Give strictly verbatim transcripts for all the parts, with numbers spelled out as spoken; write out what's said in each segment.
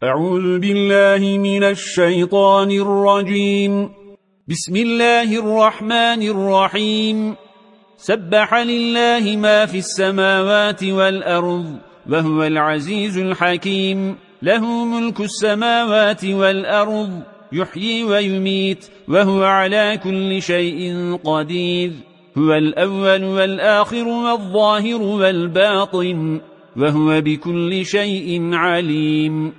أعوذ بالله من الشيطان الرجيم. بسم الله الرحمن الرحيم. سبح لله ما في السماوات والأرض وهو العزيز الحكيم. له ملك السماوات والأرض يحيي ويميت وهو على كل شيء قدير. هو الأول والآخر والظاهر والباطن وهو بكل شيء عليم.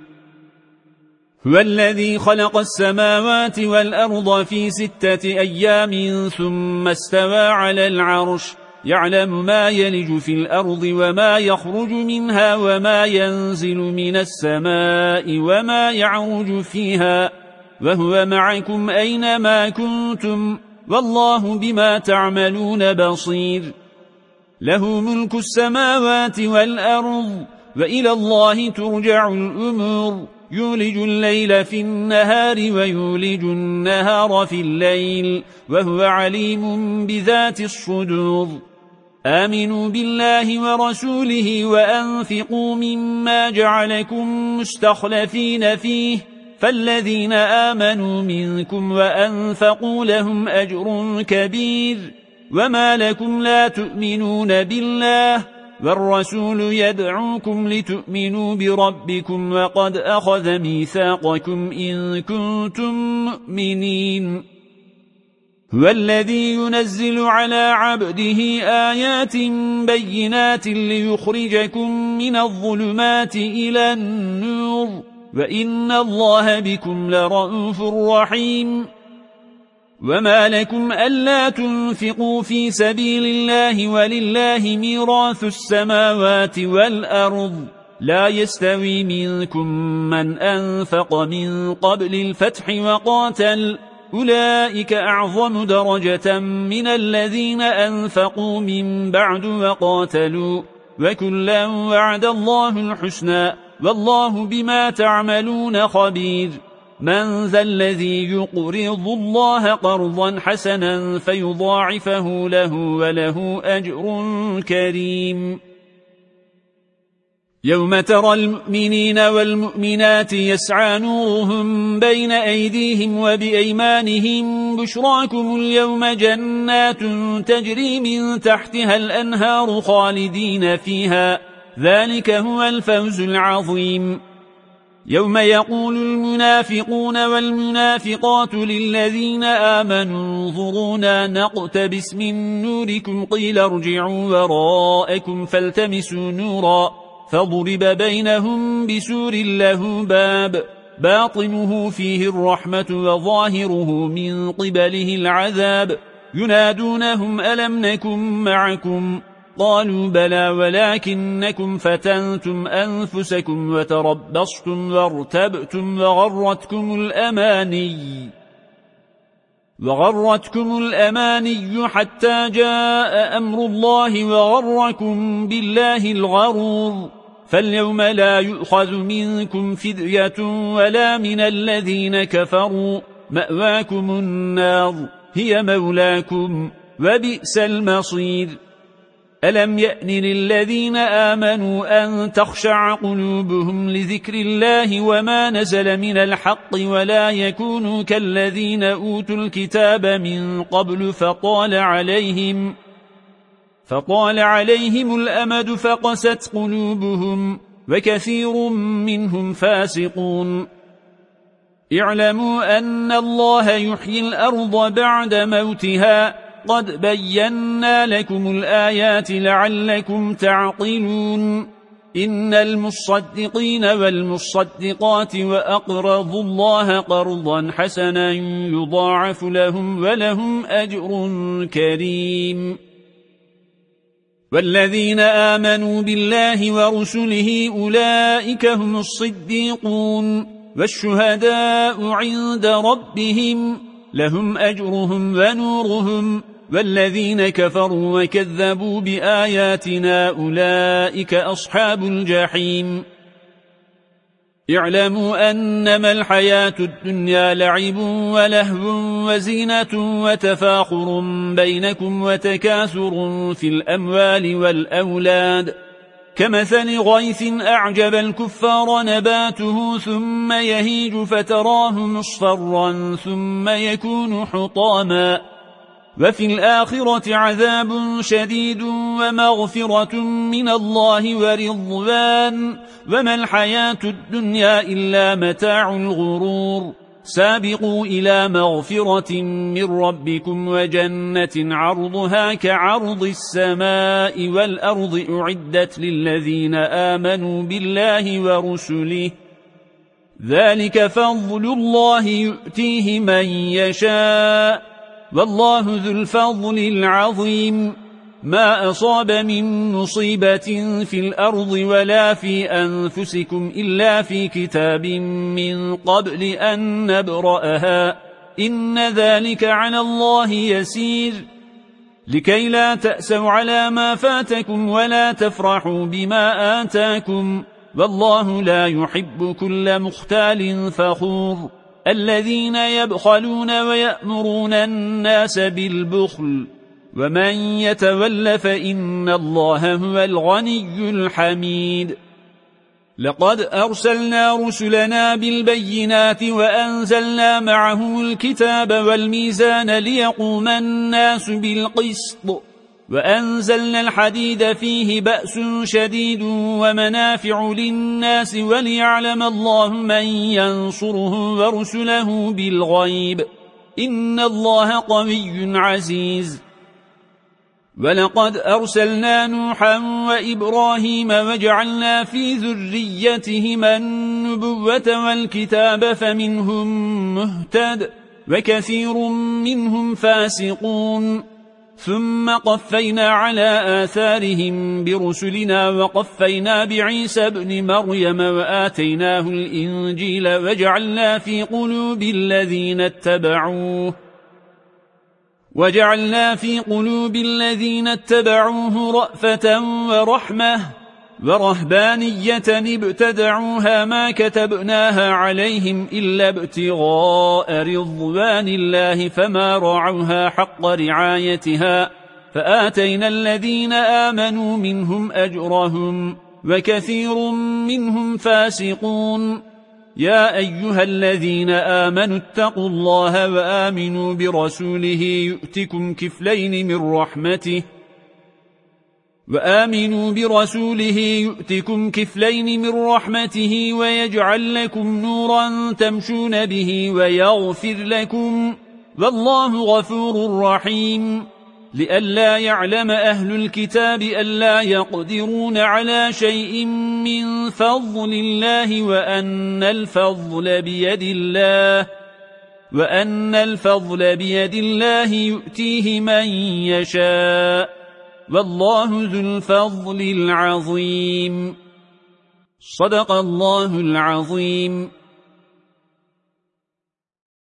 هو الذي خلق السماوات والأرض في ستة أيام ثم استوى على العرش يعلم ما يلج في الأرض وما يخرج منها وما ينزل من السماء وما يعرج فيها وهو معكم أينما كنتم والله بما تعملون بصير. له ملك السماوات والأرض وإلى الله ترجع الأمور. يولج الليل في النهار ويولج النهار في الليل وهو عليم بذات الصدور. آمنوا بالله ورسوله وأنفقوا مما جعلكم مستخلفين فيه فالذين آمنوا منكم وأنفقوا لهم أجر كبير. وما لكم لا تؤمنون بالله والرسول يدعوكم لتؤمنوا بربكم وقد أخذ ميثاقكم إن كنتم مؤمنين. هو الذي ينزل على عبده آيات بينات ليخرجكم من الظلمات إلى النور وإن الله بكم لرؤوف رحيم. وما لكم ألا تنفقوا في سبيل الله ولله ميراث السماوات والأرض لا يستوي منكم من أنفق من قبل الفتح وقاتل أولئك أعظم درجة من الذين أنفقوا من بعد وقاتلوا وكلا وعد الله الحسنى والله بما تعملون خبير. من ذا الذي يقرض الله قرضا حسنا فيضاعفه له وله أجر كريم. يوم ترى المؤمنين والمؤمنات يسعى نورهم بين أيديهم وبأيمانهم بشراكم اليوم جنات تجري من تحتها الأنهار خالدين فيها ذلك هو الفوز العظيم. يوم يقول المنافقون والمنافقات للذين آمنوا انظرونا نقتبس من نوركم قيل ارجعوا وراءكم فالتمسوا نورا فضرب بينهم بسور له باب باطنه فيه الرحمة وظاهره من قبله العذاب ينادونهم ألم نكن معكم قالوا بلى ولكنكم فتنتم أنفسكم وتربصتم وارتبتم وغرتكم الأماني وغرتكم الأماني حتى جاء أمر الله وغركم بالله الغرور. فاليوم لا يؤخذ منكم فدية ولا من الذين كفروا مأواكم النار هي مولاكم وبئس المصير. ألم يأن للذين آمنوا أن تخشع قلوبهم لذكر الله وما نزل من الحق ولا يكونوا كالذين أوتوا الكتاب من قبل فطال عليهم فطال عليهم الأمد فقست قلوبهم وكثير منهم فاسقون. اعلموا أن الله يحيي الأرض بعد موتها قد بينا لكم الآيات لعلكم تعقلون. إن المصدقين والمصدقات وأقرضوا الله قرضا حسنا يضاعف لهم ولهم أجر كريم. والذين آمنوا بالله ورسله أولئك هم الصديقون والشهداء عند ربهم لهم أجرهم ونورهم. والذين كفروا وكذبوا بآياتنا أولئك أصحاب الجحيم. اعلموا أنما الحياة الدنيا لعب ولهو وزينة وتفاخر بينكم وتكاثر في الأموال والأولاد كمثل غيث أعجب الكفار نباته ثم يهيج فتراه مصفرا ثم يكون حطاما وفي الآخرة عذاب شديد ومغفرة من الله ورضوان وما الحياة الدنيا إلا متاع الغرور سابقوا إلى مغفرة من ربكم وجنة عرضها كعرض السماء والأرض أعدت للذين آمنوا بالله ورسله ذلك فضل الله يؤتيه من يشاء والله ذو الفضل العظيم ما أصاب من مصيبة في الأرض ولا في أنفسكم إلا في كتاب من قبل أن نبرأها إن ذلك على الله يسير لكي لا تأسوا على ما فاتكم ولا تفرحوا بما آتاكم والله لا يحب كل مختال فخور الذين يبخلون ويأمرون الناس بالبخل ومن يتول فإن الله هو الغني الحميد لقد أرسلنا رسلنا بالبينات وأنزلنا معهم الكتاب والميزان ليقوم الناس بالقسط وأنزلنا الحديد فيه بأس شديد ومنافع للناس وليعلم الله من ينصره ورسله بالغيب إن الله قوي عزيز ولقد أرسلنا نوحا وإبراهيم وجعلنا في ذريتهما النبوة والكتاب فمنهم مهتد وكثير منهم فاسقون ثم قفينا على آثارهم برسلنا وقفينا بعيسى ابن مريم وآتيناه الإنجيل وجعلنا في قلوب الذين اتبعوه وجعلنا في قلوب الذين اتبعوه رأفة ورحمة ورهبانية ابتدعوها ما كتبناها عليهم إلا ابتغاء رضوان الله فما رعوها حق رعايتها فآتينا الذين آمنوا منهم أجرهم وكثير منهم فاسقون يا أيها الذين آمنوا اتقوا الله وآمنوا برسوله يؤتكم كفلين من رحمته وآمنوا برسوله يؤتكم كفلين من رحمته ويجعل لكم نورا تمشون به ويغفر لكم والله غفور رحيم لئلا يعلم أهل الكتاب ألا يقدرون على شيء من فضل الله وأن الفضل بيد الله وأن الفضل بيد الله يؤتيه من يشاء والله ذو الفضل العظيم صدق الله العظيم.